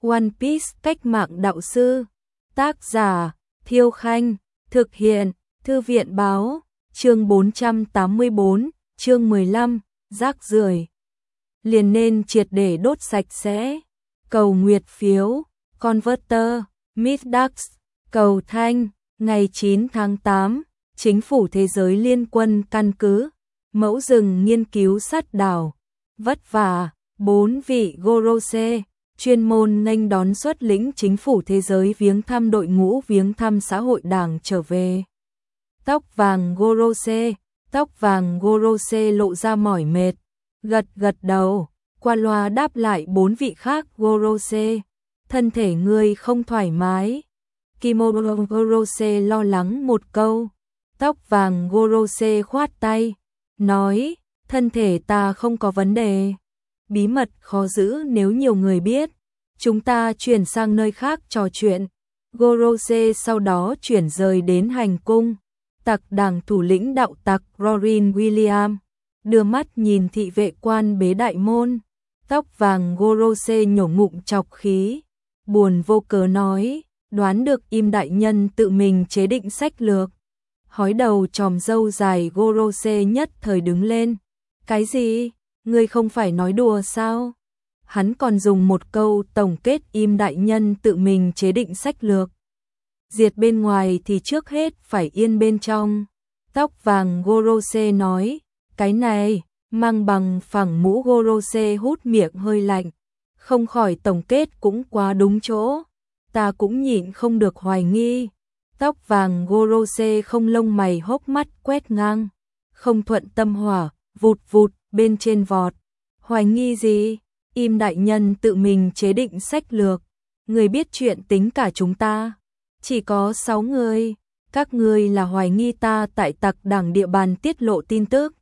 One Piece cách mạng đạo sư. Tác giả Thiêu Khanh. Thực hiện Thư viện báo. Chương 484, chương 15, rác rưởi liền nên triệt để đốt sạch sẽ. Cầu nguyệt phiếu, Converter, Middax, cầu thanh, ngày 9 tháng 8, Chính phủ Thế giới Liên quân căn cứ, mẫu rừng nghiên cứu sát đảo. Vất vả, 4 vị Gorose, chuyên môn nghênh đón xuất lĩnh Chính phủ Thế giới viếng thăm đội ngũ viếng thăm xã hội đảng trở về. Tóc vàng Gorose lộ ra mỏi mệt, gật đầu, qua loa đáp lại 4 vị khác Gorose. Thân thể ngươi không thoải mái. Kimono Gorose lo lắng một câu. Tóc vàng Gorose khoát tay, nói, thân thể ta không có vấn đề. Bí mật khó giữ nếu nhiều người biết. Chúng ta chuyển sang nơi khác trò chuyện. Gorose sau đó chuyển rời đến hành cung. Tặc đảng thủ lĩnh đạo tặc Rorin William đưa mắt nhìn thị vệ quan bế đại môn. Tóc vàng Gorose nhổ ngụm chọc khí, buồn vô cớ nói, đoán được Im đại nhân tự mình chế định sách lược. Hói đầu chòm râu dài Gorose nhất thời đứng lên. Cái gì? Ngươi không phải nói đùa sao? Hắn còn dùng một câu tổng kết Im đại nhân tự mình chế định sách lược. Diệt bên ngoài thì trước hết phải yên bên trong. Tóc vàng Gorose nói, cái này, mang bằng phẳng mũ Gorose hút miệng hơi lạnh. Không khỏi tổng kết cũng quá đúng chỗ. Ta cũng nhịn không được hoài nghi. Tóc vàng Gorose không lông mày hốc mắt quét ngang. Không thuận tâm hỏa, vụt bên trên vọt. Hoài nghi gì? Im đại nhân tự mình chế định sách lược. Người biết chuyện tính cả chúng ta. Chỉ có 6 người. Các ngươi là hoài nghi ta tại tặc đảng địa bàn tiết lộ tin tức.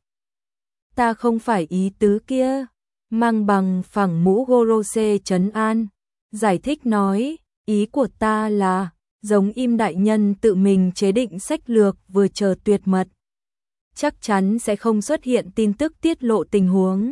Ta không phải ý tứ kia. Mang bằng phẳng mũ Gorose trấn an. Giải thích nói, ý của ta là, giống Im đại nhân tự mình chế định sách lược vừa chờ tuyệt mật. Chắc chắn sẽ không xuất hiện tin tức tiết lộ tình huống.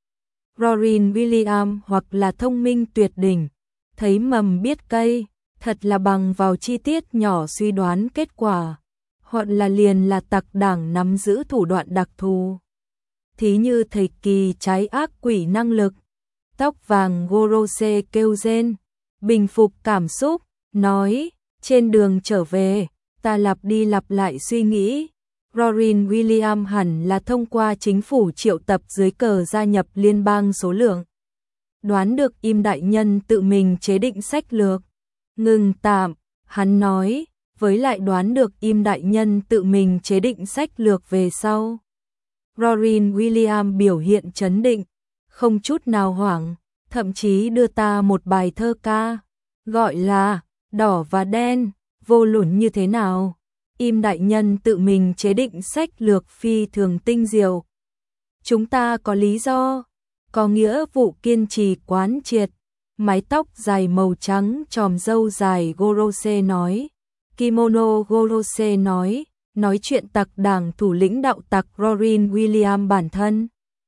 Rorin William hoặc là thông minh tuyệt đỉnh, thấy mầm biết cây, thật là bằng vào chi tiết nhỏ suy đoán kết quả, hoặc là liền là tặc đảng nắm giữ thủ đoạn đặc thù. Thí như thời kỳ trái ác quỷ năng lực. Tóc vàng Gorose kêu rên, bình phục cảm xúc, nói, trên đường trở về, ta lặp đi lặp lại suy nghĩ. Rorin William hẳn là thông qua chính phủ triệu tập dưới cờ gia nhập liên bang số lượng. Đoán được Im đại nhân tự mình chế định sách lược. Ngừng tạm, hắn nói, với lại đoán được Im đại nhân tự mình chế định sách lược về sau. Rorin William biểu hiện trấn định, không chút nào hoảng, thậm chí đưa ta một bài thơ ca, gọi là Đỏ và Đen, vô luận như thế nào. Im đại nhân tự mình chế định sách lược phi thường tinh diệu. Chúng ta có lý do, có nghĩa vụ kiên trì quán triệt. Mái tóc dài màu trắng chòm râu dài Gorose nói. Kimono Gorose nói chuyện tặc đảng thủ lĩnh đạo tặc Rorin William bản thân.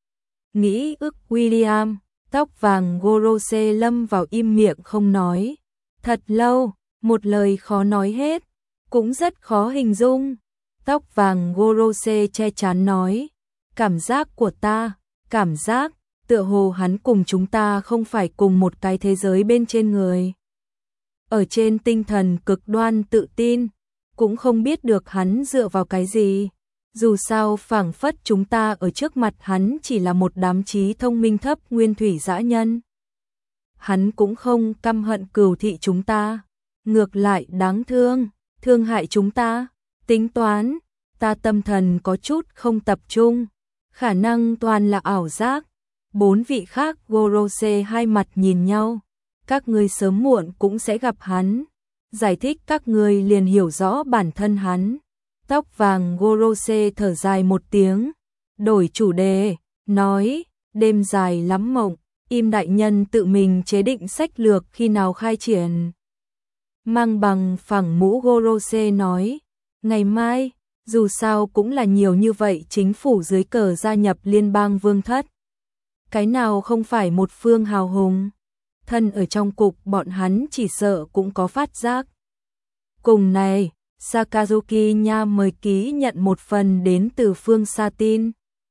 Nghĩ ức William, tóc vàng Gorose lâm vào im miệng không nói. Thật lâu, một lời khó nói hết, cũng rất khó hình dung. Tóc vàng Gorose che chắn nói, cảm giác của ta, cảm giác, tựa hồ hắn cùng chúng ta không phải cùng một cái thế giới bên trên người. Ở trên tinh thần cực đoan tự tin, cũng không biết được hắn dựa vào cái gì. Dù sao phảng phất chúng ta ở trước mặt hắn chỉ là một đám trí thông minh thấp nguyên thủy dã nhân. Hắn cũng không căm hận cừu thị chúng ta, ngược lại đáng thương, thương hại chúng ta, tính toán, ta tâm thần có chút không tập trung, khả năng toàn là ảo giác. 4 vị khác Gorose hai mặt nhìn nhau, các ngươi sớm muộn cũng sẽ gặp hắn, giải thích các ngươi liền hiểu rõ bản thân hắn. Tóc vàng Gorose thở dài một tiếng, đổi chủ đề, nói, đêm dài lắm mộng, Im đại nhân tự mình chế định sách lược khi nào khai triển. Mang bằng phẳng mũ Gorose nói, ngày mai, dù sao cũng là nhiều như vậy chính phủ dưới cờ gia nhập liên bang vương thất. Cái nào không phải một phương hào hùng, thân ở trong cục bọn hắn chỉ sợ cũng có phát giác. Cùng này, Sakazuki nha mời ký nhận một phần đến từ phương xa tin.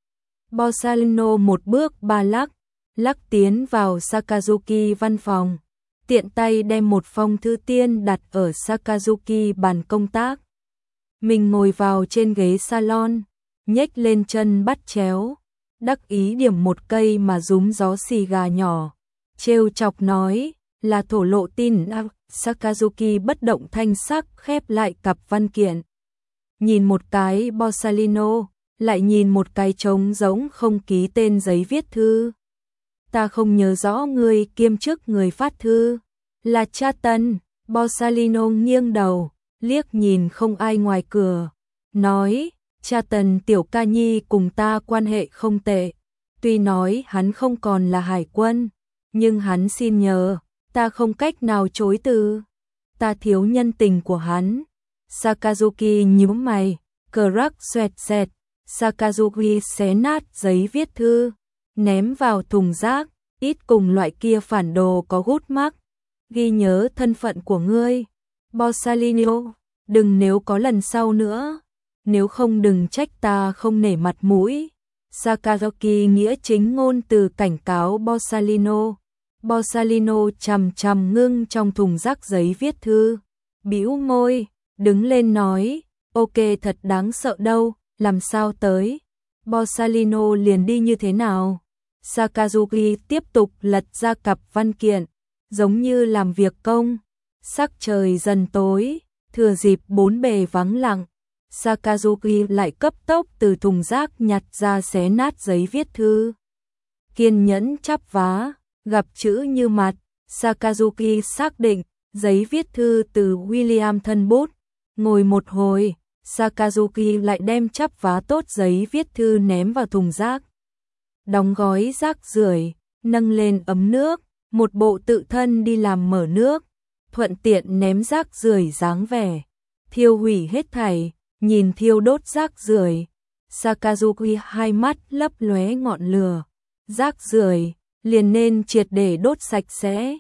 Borsalino một bước ba lắc tiến vào Sakazuki văn phòng, tiện tay đem một phong thư tiên đặt ở Sakazuki bàn công tác. Mình ngồi vào trên ghế salon, nhếch lên chân bắt chéo, đắc ý điểm một cây mà rúm gió xì gà nhỏ, trêu chọc nói là thổ lộ tin. Sakazuki bất động thanh sắc khép lại cặp văn kiện. Nhìn một cái Borsalino, lại nhìn một cái trống rỗng không ký tên giấy viết thư. Ta không nhớ rõ người kiêm chức người phát thư. Là cha Tân. Borsalino nghiêng đầu, liếc nhìn không ai ngoài cửa. Nói, cha Tần tiểu ca nhi cùng ta quan hệ không tệ. Tuy nói hắn không còn là hải quân, nhưng hắn xin nhờ, ta không cách nào chối từ. Ta thiếu nhân tình của hắn. Sakazuki nhíu mày, cờ rắc xoẹt xẹt. Sakazuki xé nát giấy viết thư, ném vào thùng rác, ít cùng loại kia phản đồ có gút mác. Ghi nhớ thân phận của ngươi. Borsalino, đừng nếu có lần sau nữa. Nếu không đừng trách ta không nể mặt mũi. Sakazuki nghĩa chính ngôn từ cảnh cáo Borsalino. Borsalino chằm ngưng trong thùng rác giấy viết thư, bĩu môi, đứng lên nói, ok thật đáng sợ đâu, làm sao tới. Borsalino liền đi như thế nào? Sakazuki tiếp tục lật ra cặp văn kiện, giống như làm việc công. Sắc trời dần tối, thừa dịp bốn bề vắng lặng, Sakazuki lại cấp tốc từ thùng rác nhặt ra xé nát giấy viết thư. Kiên nhẫn chắp vá, gặp chữ như mặt, Sakazuki xác định, giấy viết thư từ William thân bút. Ngồi một hồi, Sakazuki lại đem chắp vá tốt giấy viết thư ném vào thùng rác. Đóng gói rác rưởi, nâng lên ấm nước, một bộ tự thân đi làm mở nước, thuận tiện ném rác rưởi dáng vẻ. Thiêu hủy hết thảy, nhìn thiêu đốt rác rưởi, Sakazuki hai mắt lấp lóe ngọn lửa. Rác rưởi liền nên triệt để đốt sạch sẽ.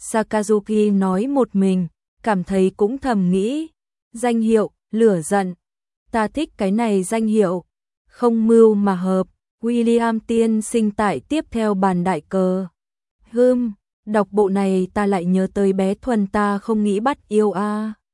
Sakazuki nói một mình, cảm thấy cũng thầm nghĩ. Danh hiệu, lửa giận. Ta thích cái này danh hiệu. Không mưu mà hợp. William tiên sinh tại tiếp theo bàn đại cờ. Đọc bộ này ta lại nhớ tới bé Thuần ta không nghĩ bắt yêu a.